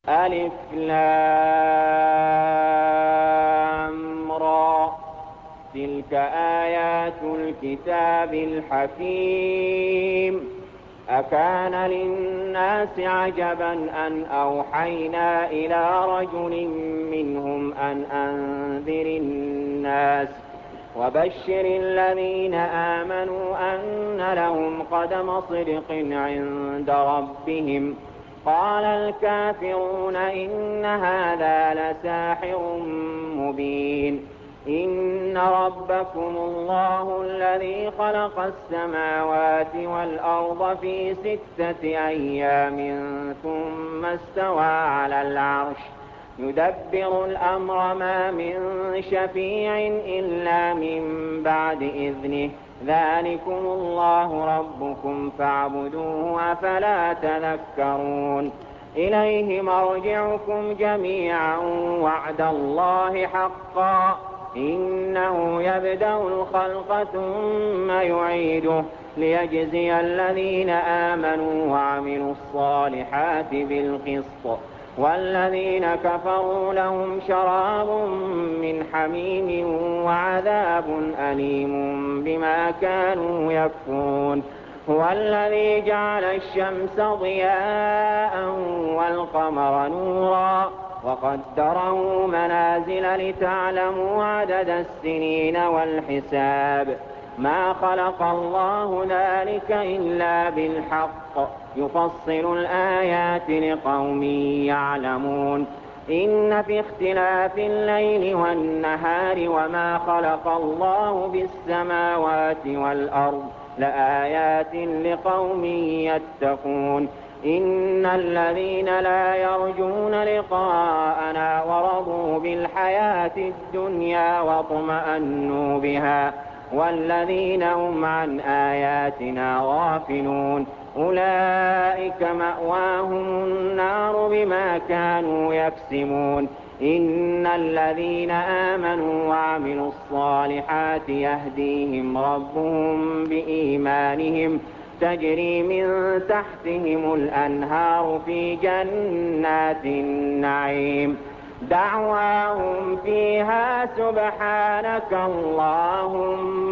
ألف لام را تلك آيات الكتاب الحكيم أكان للناس عجبا أن أوحينا إلى رجل منهم أن أنذر الناس وبشر الذين آمنوا أن لهم قدم صدق عند ربهم قال الكافرون إن هذا لساحر مبين إن ربكم الله الذي خلق السماوات والأرض في 6 أيام ثم استوى على العرش يدبر الأمر ما من شفيع إلا من بعد إذنه ذلكم الله ربكم فاعبدوه أفلا تذكرون إليه مرجعكم جميعا وعد الله حقا إنه يبدأ الخلق ثم يعيده ليجزي الذين آمنوا وعملوا الصالحات بالقسط والذين كفروا لهم شراب من حميم وعذاب أليم بما كانوا يكفرون هو الذي جعل الشمس ضياء والقمر نورا وقدره منازل لتعلموا عدد السنين والحساب ما خلق الله ذلك إلا بالحق يفصل الآيات لقوم يعلمون إن في اختلاف الليل والنهار وما خلق الله بالسماوات والأرض لآيات لقوم يتقون إن الذين لا يرجون لقاءنا ورضوا بالحياة الدنيا واطمأنوا بها والذين هم عن آياتنا غافلون أولئك مأواهم النار بما كانوا يكسبون إن الذين آمنوا وعملوا الصالحات يهديهم ربهم بإيمانهم تجري من تحتهم الأنهار في جنات النعيم دعواهم فيها سبحانك اللهم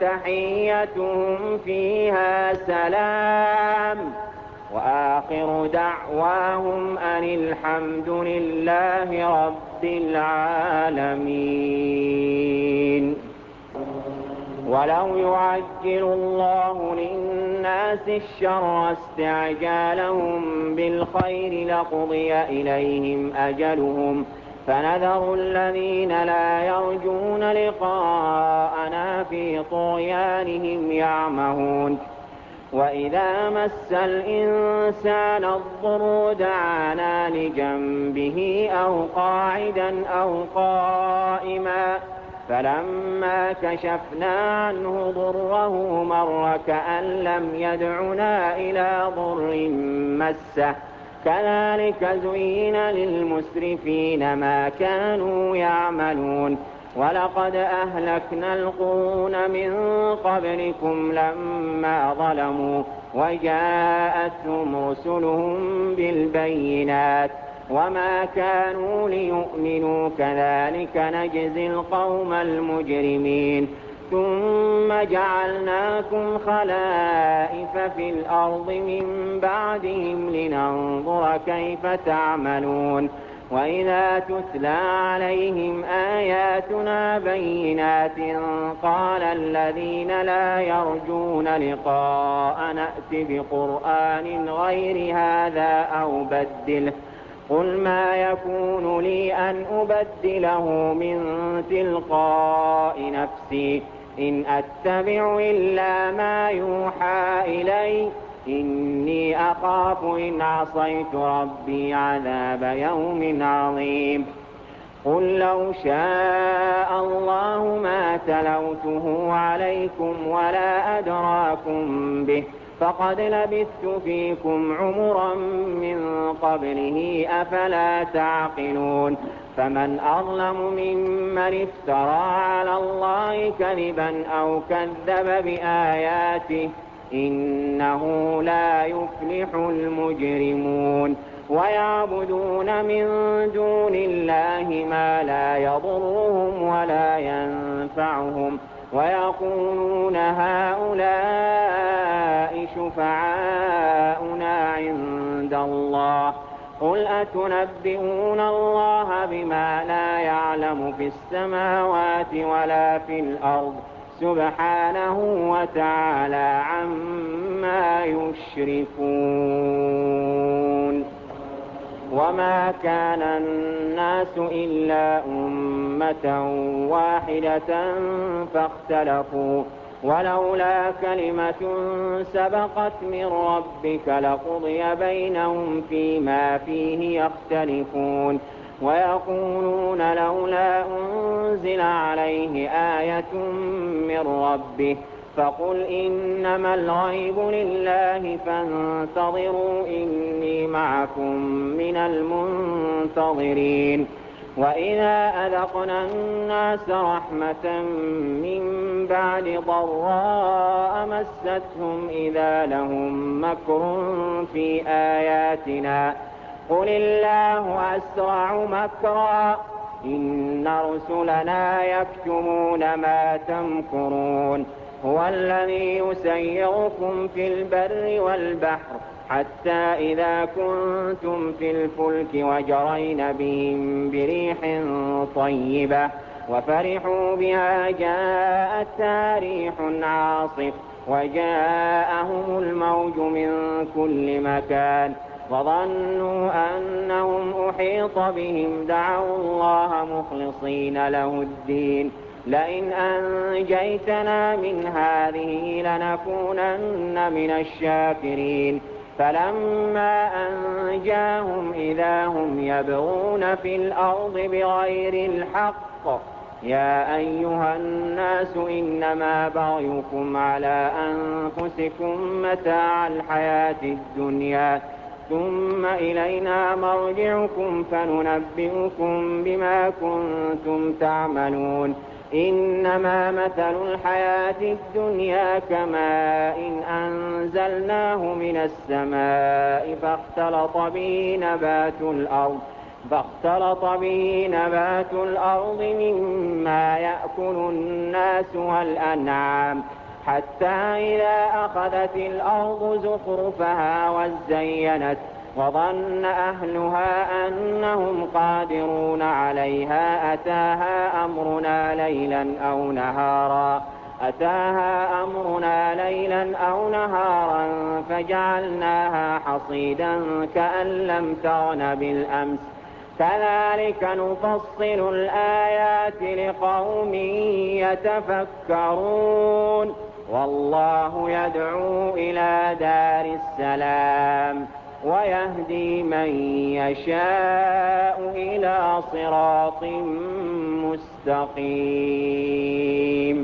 وتحيتهم فيها سلام وآخر دعواهم أن الحمد لله رب العالمين ولو يعجل الله للناس الشر استعجالهم بالخير لقضي إليهم أجلهم فنذر الذين لا يرجون لقاءنا في طغيانهم يعمهون وإذا مس الإنسان الضر دعانا لجنبه أو قاعدا أو قائما فلما كشفنا عنه ضره مر كأن لم يدعنا إلى ضر مسه كذلك زين للمسرفين ما كانوا يعملون ولقد أهلكنا القرون من قبلكم لما ظلموا وجاءتهم رسلهم بالبينات وما كانوا ليؤمنوا كذلك نجزي القوم المجرمين ثم جعلناكم خلائف في الأرض من بعدهم لننظر كيف تعملون وإذا تتلى عليهم آياتنا بينات قال الذين لا يرجون لقاء نأت بقرآن غير هذا أو بدله قل ما يكون لي أن أبدله من تلقاء نفسي إن أتبع إلا ما يوحى إلي إني أخاف إن عصيت ربي عذاب يوم عظيم قل لو شاء الله ما تلوته عليكم ولا أدراكم به فقد لبثت فيكم عمرا من قبله أفلا تعقلون فمن أظلم ممن افترى على الله كذبا أو كذب بآياته إنه لا يفلح المجرمون ويعبدون من دون الله ما لا يضرهم ولا ينفعهم ويقولون هؤلاء شفعاؤنا عند الله قل أتنبئون الله بما لا يعلم في السماوات ولا في الأرض سبحانه وتعالى عما يشركون. وما كان الناس إلا أمة واحدة فاختلفوا ولولا كلمة سبقت من ربك لقضي بينهم فيما فيه يختلفون ويقولون لولا أنزل عليه آية من ربه فقل إنما الغيب لله فانتظروا إني معكم من المنتظرين. وإذا أذقنا الناس رحمة من بعد ضراء مستهم إذا لهم مكر في آياتنا قل الله أسرع مكرا إن رسلنا يكتمون ما تمكرون. هو الذي يسيركم في البر والبحر حتى إذا كنتم في الفلك وجرين بهم بريح طيبة وفرحوا بها جاءتها ريح عاصف وجاءهم الموج من كل مكان وظنوا أنهم أحيط بهم دعوا الله مخلصين له الدين لئن أنجيتنا من هذه لنكونن من الشاكرين. فلما أنجاهم إذا هم يبغون في الأرض بغير الحق يا أيها الناس إنما بغيكم على أنفسكم متاع الحياة الدنيا ثم إلينا مرجعكم فننبئكم بما كنتم تعملون. إنما مثل الحياة الدنيا كماء إن أنزلناه من السماء فاختلط به نبات الأرض مما يأكل الناس والأنعام حتى إذا أخذت الأرض زخرفها وزينت وظن أهلها أنهم قادرون عليها أتاها أمرنا ليلا أو نهارا فجعلناها حصيدا كأن لم تغن بالأمس كذلك نفصل الآيات لقوم يتفكرون. والله يدعو إلى دار السلام ويهدي من يشاء إلى صراط مستقيم.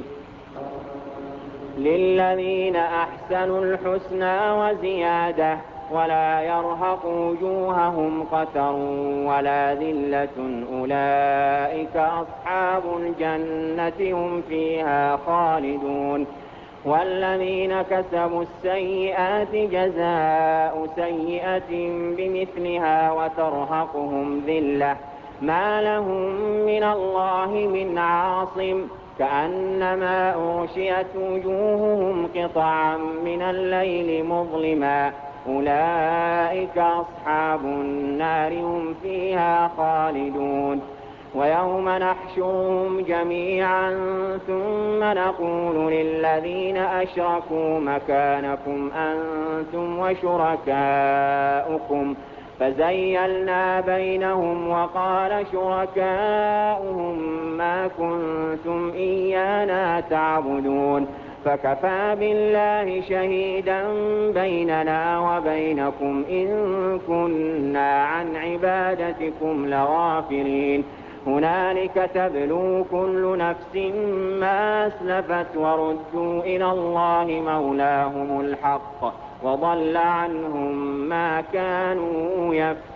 للذين أحسنوا الحسنى وزيادة ولا يرهق وجوههم قتر ولا ذلة أولئك أصحاب الجنة هم فيها خالدون. والذين كسبوا السيئات جزاء سيئة بمثلها وترهقهم ذلة ما لهم من الله من عاصم كأنما أغشيت وجوههم قطعا من الليل مظلما أولئك أصحاب النار هم فيها خالدون. ويوم نحشرهم جميعا ثم نقول للذين أشركوا مكانكم أنتم وشركاؤكم فزيلنا بينهم وقال شركاؤهم ما كنتم إيانا تعبدون فكفى بالله شهيدا بيننا وبينكم إن كنا عن عبادتكم لغافلين. هنالك تبلو كل نفس ما أسلفت وردوا إلى الله مولاهم الحق وضل عنهم ما كانوا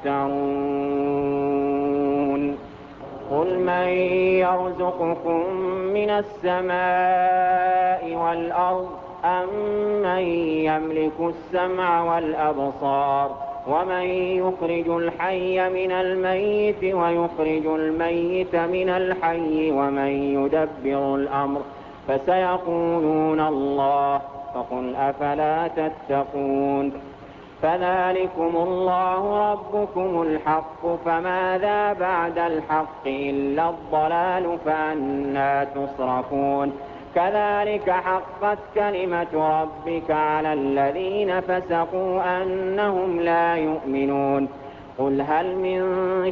يفترون. قل من يرزقكم من السماء والأرض أم من يملك السمع والأبصار ومن يخرج الحي من الميت ويخرج الميت من الحي ومن يدبر الأمر فسيقولون الله فقل أفلا تتقون فذلكم الله ربكم الحق فماذا بعد الحق إلا الضلال فأنى تصرفون كذلك حقت كلمة ربك على الذين فسقوا أنهم لا يؤمنون قل هل من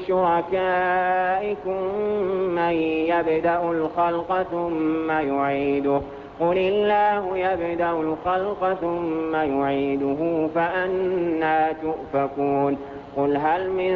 شركائكم من يبدأ الخلق ثم يعيده قل الله يبدأ الخلق ثم يعيده فأنى تؤفكون قل هل من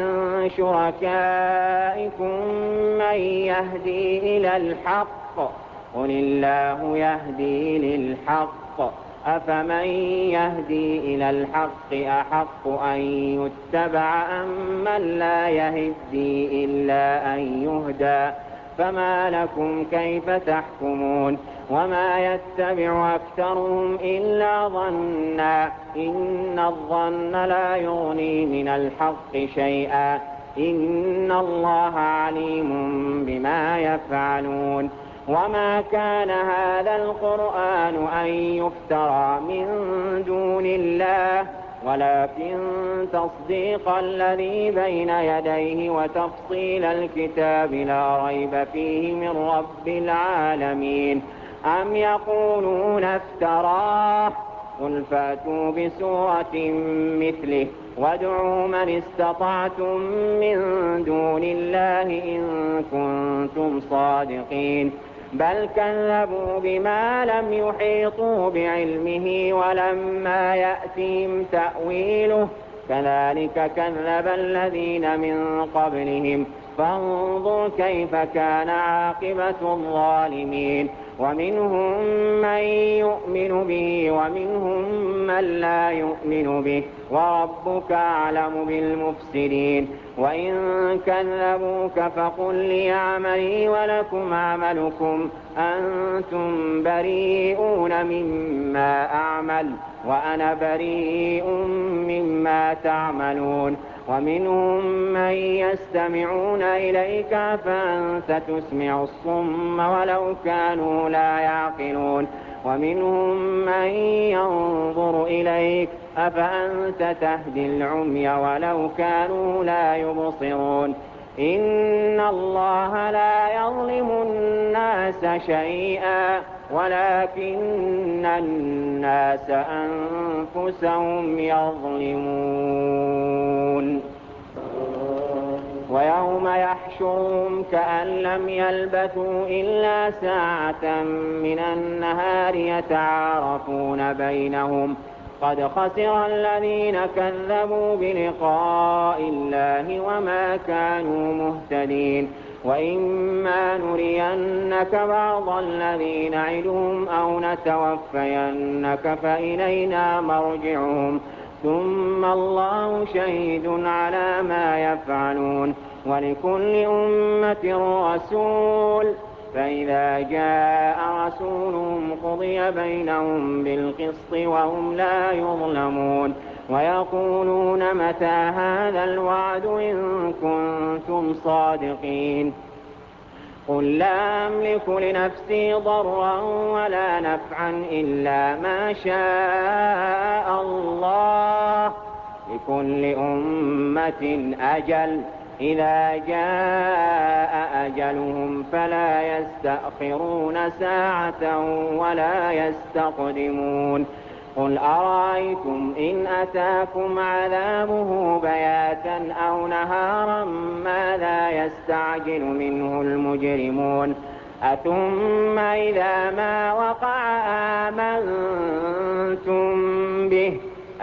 شركائكم من يهدي إلى الحق قل الله يهدي للحق أفمن يهدي إلى الحق أحق أن يتبع أم من لا يهدي إلا أن يهدى فما لكم كيف تحكمون وما يتبع أكثرهم إلا ظنا إن الظن لا يغني من الحق شيئا إن الله عليم بما يفعلون وما كان هذا القرآن أن يفترى من دون الله ولكن تصديق الذي بين يديه وتفصيل الكتاب لا ريب فيه من رب العالمين أم يقولون افتراه قل فاتوا بسورة مثله وادعوا من استطعتم من دون الله إن كنتم صادقين بل كذبوا بما لم يحيطوا بعلمه ولما يأتهم تأويله كذلك كذب الذين من قبلهم فانظر كيف كان عاقبة الظالمين ومنهم من يؤمن به ومنهم من لا يؤمن به وربك أعلم بالمفسدين وإن كذبوك فقل لي عملي ولكم عملكم أنتم بريئون مما أعمل وأنا بريء مما تعملون ومنهم من يستمعون إليك فأنت تسمع الصم ولو كانوا لا يعقلون ومنهم من ينظر إليك أفأنت تهدي العمي ولو كانوا لا يبصرون إن الله لا يظلم الناس شيئا ولكن الناس أنفسهم يظلمون ويوم يحشرهم كأن لم يلبثوا إلا ساعة من النهار يتعارفون بينهم قد خسر الذين كذبوا بلقاء الله وما كانوا مهتدين وإما نرينك بعض الذي نعدهم أو نتوفينك فإلينا مرجعهم ثم الله شهيد على ما يفعلون ولكل أمة رسول فإذا جاء رسولهم قضي بينهم بالقسط وهم لا يظلمون ويقولون متى هذا الوعد إن كنتم صادقين قل لا أملك لنفسي ضرا ولا نفعا إلا ما شاء الله لكل أمة أجل إذا جاء أجلهم فلا يستأخرون ساعة ولا يستقدمون قل أرأيتم إن أتاكم عذابه بياتا أو نهارا ماذا يستعجل منه المجرمون أثم إذا ما وقع آمنتم به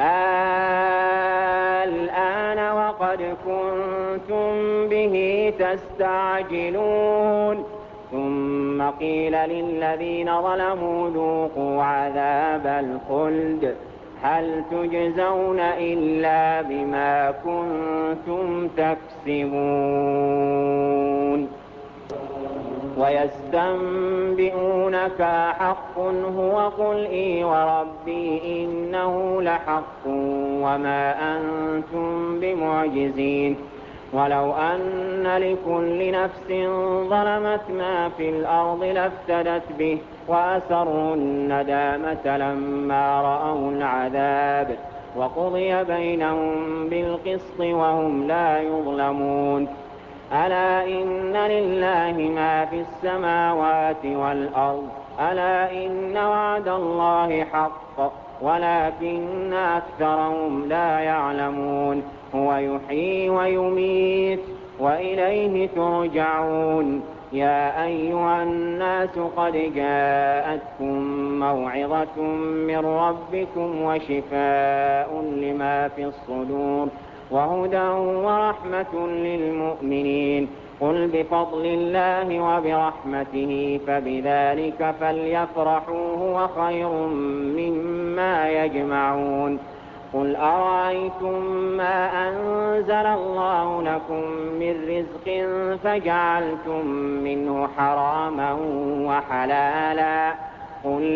الآن وقد كنتم به تستعجلون ثم قيل للذين ظلموا ذوقوا عذاب الخلد هل تجزون إلا بما كنتم تكسبون ويستنبئونك حق هو قل إي وربي إنه لحق وما أنتم بمعجزين ولو أن لكل نفس ظلمت ما في الأرض لافتدت به وأسروا الندامة لما رأوا العذاب وقضي بينهم بالقسط وهم لا يظلمون ألا إن لله ما في السماوات والأرض ألا إن وعد الله حق ولكن أكثرهم لا يعلمون هو يحيي ويميت وإليه ترجعون يا أيها الناس قد جاءتكم موعظة من ربكم وشفاء لما في الصدور وهدى ورحمة للمؤمنين قل بفضل الله وبرحمته فبذلك فليفرحوا هو خير مما يجمعون قل أرأيتم ما أنزل الله لكم من رزق فجعلتم منه حراما وحلالا قل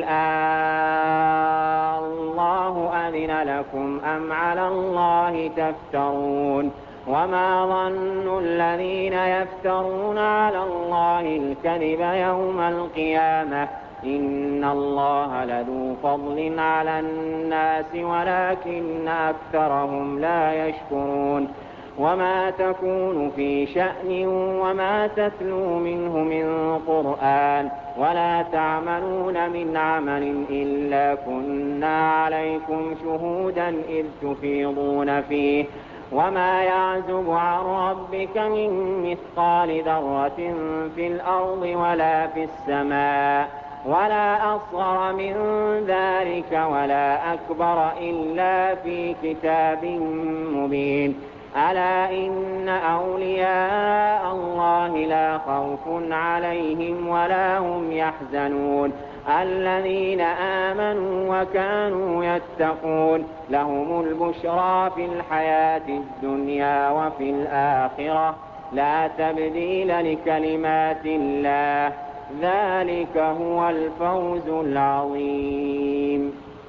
الله أذن لكم أم على الله تفترون وما ظن الذين يفترون على الله الكذب يوم القيامة إن الله لذو فضل على الناس ولكن أكثرهم لا يشكرون وما تكون في شأن وما تتلو منه من قرآن ولا تعملون من عمل إلا كنا عليكم شهودا إذ تفيضون فيه وما يعزب عن ربك من مثقال ذرة في الأرض ولا في السماء ولا أصغر من ذلك ولا أكبر إلا في كتاب مبين ألا إن أولياء الله لا خوف عليهم ولا هم يحزنون الذين آمنوا وكانوا يتقون لهم البشرى في الحياة الدنيا وفي الآخرة لا تبديل لكلمات الله ذلك هو الفوز العظيم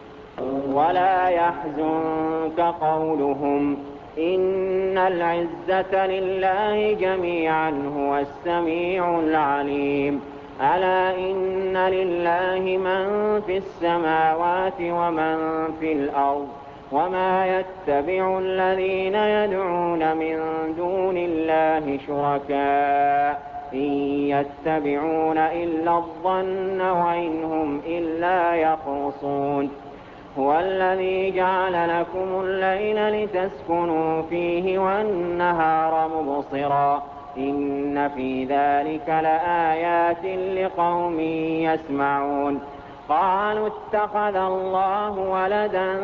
ولا يحزنك قولهم إن العزة لله جميعا هو السميع العليم ألا إن لله من في السماوات ومن في الأرض وما يتبع الذين يدعون من دون الله شركاء إن يتبعون إلا الظن وإن هم إلا يخرصون هو الذي جعل لكم الليل لتسكنوا فيه والنهار مبصرا إن في ذلك لآيات لقوم يسمعون قالوا اتخذ الله ولدا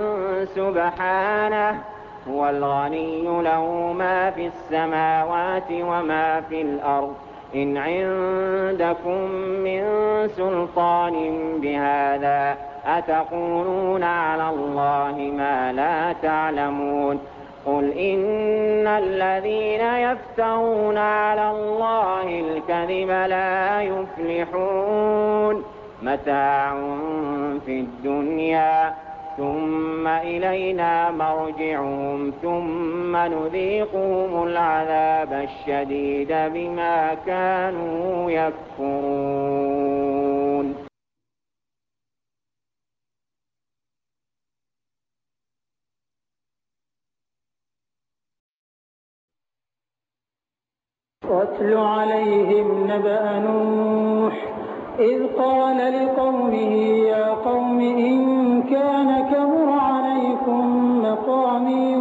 سبحانه هو الغني له ما في السماوات وما في الأرض إن عندكم من سلطان بهذا أتقولون على الله ما لا تعلمون قل إن الذين يفترون على الله الكذب لا يفلحون متاع في الدنيا ثم إلينا مرجعهم ثم نذيقهم العذاب الشديد بما كانوا يكفرون واتل عليهم نبأ نوح إذ قال لقومه يا قوم إن كان كبر عليكم مقامي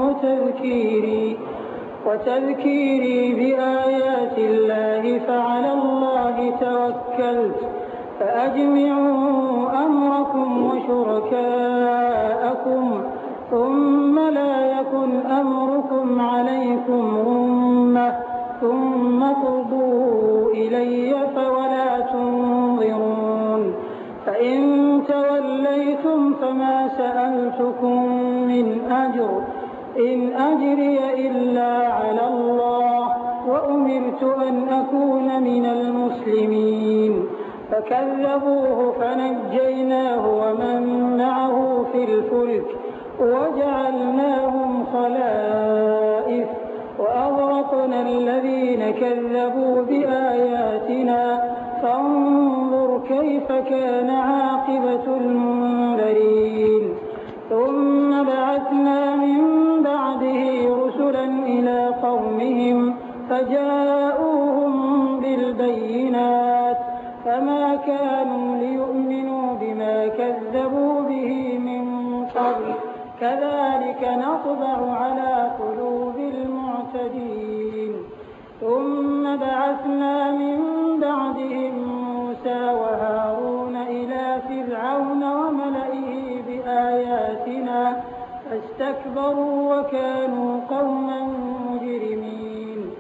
وتذكيري بآيات الله فعلى الله توكلت فأجمعوا أمركم وشركاءكم ثم لا يكن أمركم عليكم غمة ثم قضوا إلي فولا تنظرون فإن توليتم فما سألتكم من أجر إن أجري إلا على الله وأمرت وأمرت أن أكون من المسلمين فكذبوه فنجيناه ومن معه في الفلك وجعلناهم خلائف وأغرقنا الذين كذبوا بآياتنا فانظر كيف كان عاقبة المنذرين ثم بعثنا من بعده رسلا إلى قومهم فجاءوهم بالبينات فما كانوا ليؤمنوا بما كذبوا به من قبل كذلك نطبع على قلوب المعتدين ثم بعثنا من بعدهم موسى وهارون إلى فرعون وملئه بآياتنا فاستكبروا وكانوا قوما مجرمين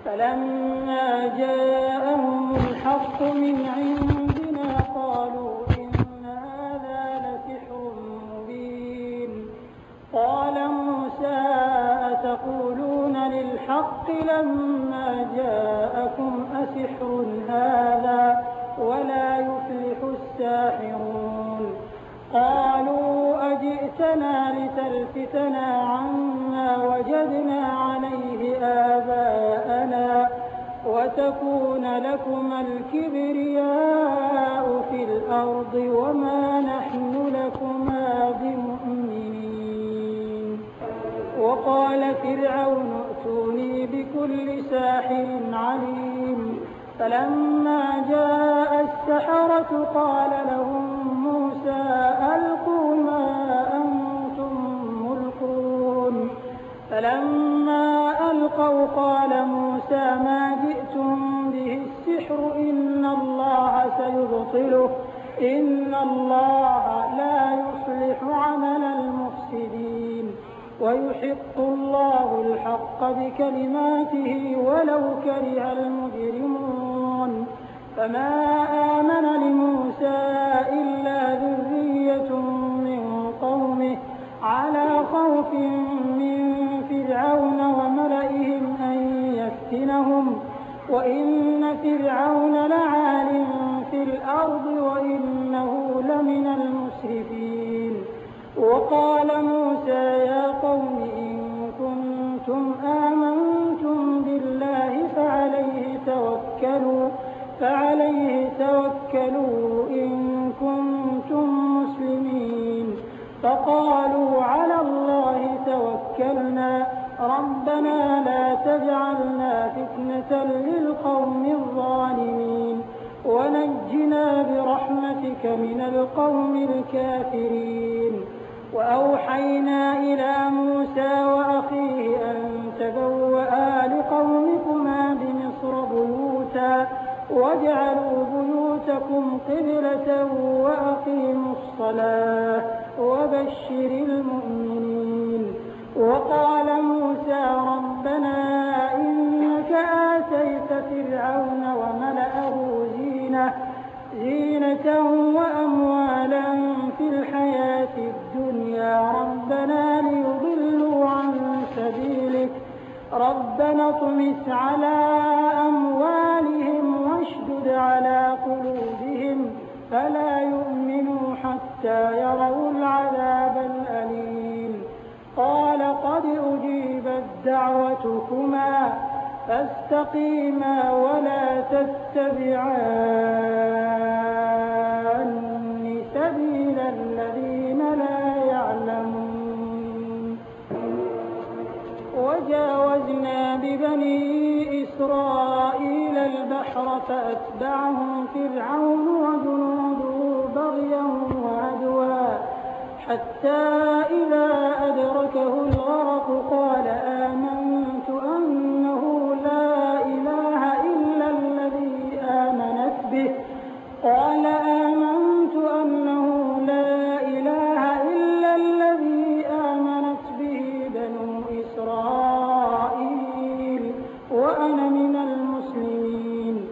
فلما جاءهم الحق من عندنا قالوا إن هذا لسحر مبين قال موسى أتقولون للحق لما جاءكم أسحر هذا ولا يفلح الساحرون قالوا أجئتنا لتلفتنا عما وجدنا عليه آباءنا وتكون لكما الكبرياء في الأرض وما نحن لكما بمؤمنين وقال فرعون ائتوني بكل ساحر عليم فلما جاء السحرة قال لهم موسى ألقوا ما أنتم ملقون فلما ألقوا قال موسى ما جئتم به السحر إن الله سيبطله إن الله لا يصلح عمل المفسدين ويحق الله الحق بكلماته ولو كره المجرمون فما آمن لموسى إلا ذرية من قومه على خوف من فرعون وملئهم أن يفتنهم وإن فرعون لعال في الأرض وإنه لمن المسرفين وقال موسى يا قوم إن كنتم آمنتم بالله فعليه توكلوا إن كنتم مسلمين فقالوا على الله توكلنا ربنا لا تجعلنا فتنة للقوم الظالمين ونجنا برحمتك من القوم الكافرين وأوحينا إلى موسى وأخيه أن تبوأ لقومكما بمصر بيوتا واجعلوا بيوتكم قبلة وأقيموا الصلاة وبشر المؤمنين وقال موسى ربنا إنك آتيت فرعون وملأه زينة وأموالا في الحياة الدنيا ربنا ليضلوا عن سبيلك ربنا اطمس على أموالهم واشدد على قلوبهم فلا يؤمنوا حتى يروا العذاب الأليم قال قد أجيبت دعوتكما فاستقيما ولا تتبعان سبيل الذين لا يعلمون وجاوزنا ببني إسرائيل البحر فأتبعهم فرعون وجنوده بغيا وعدوا حتى إذا أدركه الغرق قال آمنت أنه لا إله إلا الذي آمنت به بنو إسرائيل وأنا من المسلمين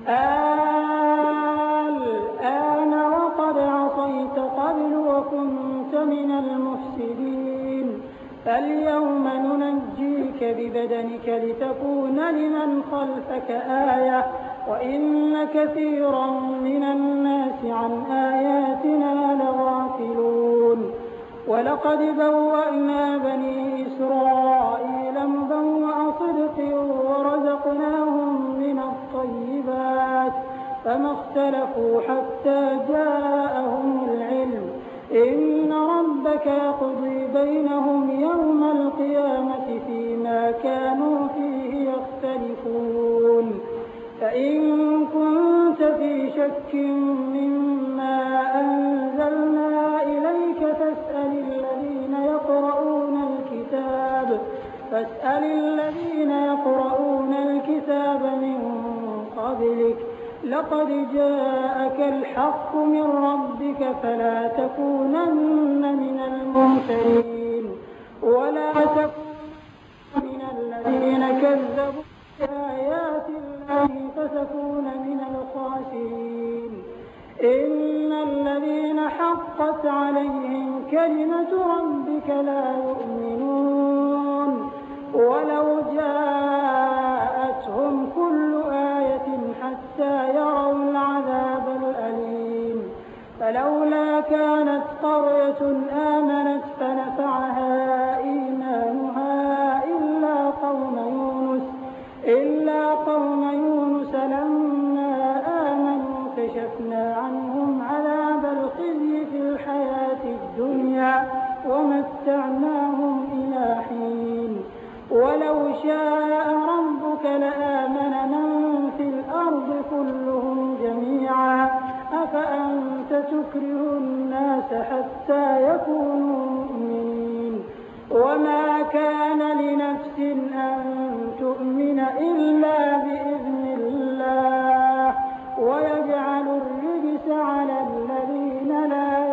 الآن وقد عصيت قبل وكنت من المفسدين فاليوم ننجيك بدنك لتكون لمن خلفك آية وإن كثيرا من الناس عن آياتنا لغافلون ولقد بوأنا بني إسرائيل مبوأ صدق ورزقناهم من الطيبات فما اختلفوا حتى جاءهم العلم إن ربك يقضي بينهم يوم القيامة فيما كانوا فيه يختلفون فإن كنت في شك مما أنزلنا إليك فاسأل الذين يقرؤون الكتاب من قبلك لقد جاءك الحق من ربك فلا تكونن من الممترين ولا تكونن من الذين كذبوا بآيات الله فتكون من الخاسرين إن الذين حقت عليهم كلمة ربك لا يؤمنون ولو جاءتهم كل آية حتى يروا العذاب الأليم فلولا كانت قرية آمنت فنفعها إيمانها إلا قوم يونس لما آمنوا كشفنا عنهم عذاب الخزي في الحياة الدنيا ومتعناهم إلى حين ولو شاء ربك لآمن من في الأرض كلهم جميعا أفأنت تكره الناس حتى يكونوا مؤمنين وما كان لنفس أن تؤمن إلا بإذن الله ويجعل الرجس على الذين لا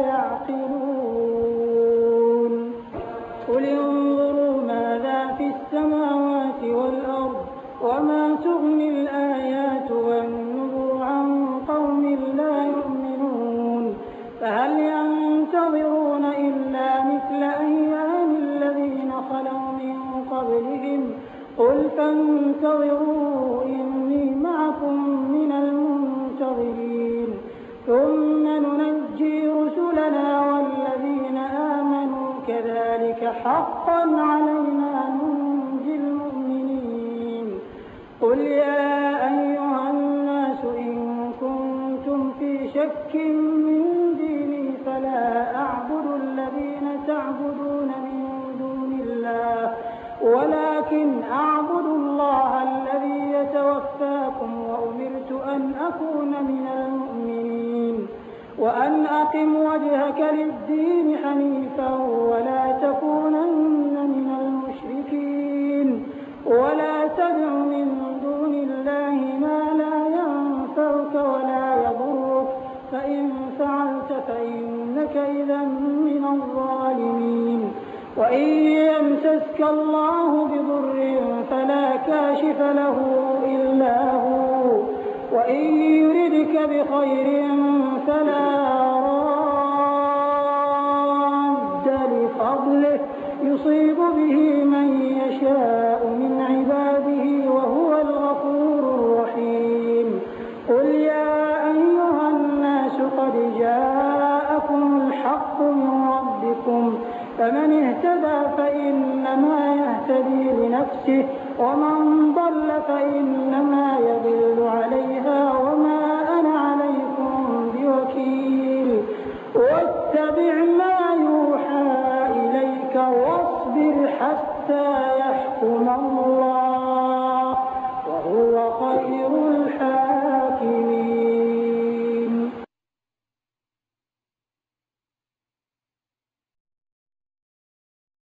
يعقلون قل انظروا ماذا في السماوات والأرض وما تغني الآيات والنذر عن قوم لا يؤمنون فهل ينتظرون إلا مثل أيام الذين خلوا من قبلهم قل فانتظروا إني معكم من المنتظرين ثم ننجي رسلنا والذين آمنوا كذلك حقا علينا ننجي المؤمنين قل يا أيها الناس إن كنتم في شك من ديني فلا أعبد الذين تعبدون من دون الله ولكن أعبد الله الذي يتوفاكم وأمرت أن أكون من المؤمنين وأن أقم وجهك للدين حنيفا ولا تكونن من المشركين ولا تدع من دون الله ما لا ينفعك ولا يضرك فإن فعلت فإنك إذا من الظالمين وإن يمسسك الله بضر فلا كاشف له إلا هو وإن يردك بخير فلا راد لفضله يصيب به من يشاء من عباده وهو الغفور الرحيم قل يا أيها الناس قد جاءكم الحق من ربكم فمن اهتدى فإنما يهتدي لنفسه ومن ضل فإنما يضل عليها وما أنا عليكم بوكيل واتبع ما يوحى إليك واصبر حتى يحكم الله وهو خير الحاكمين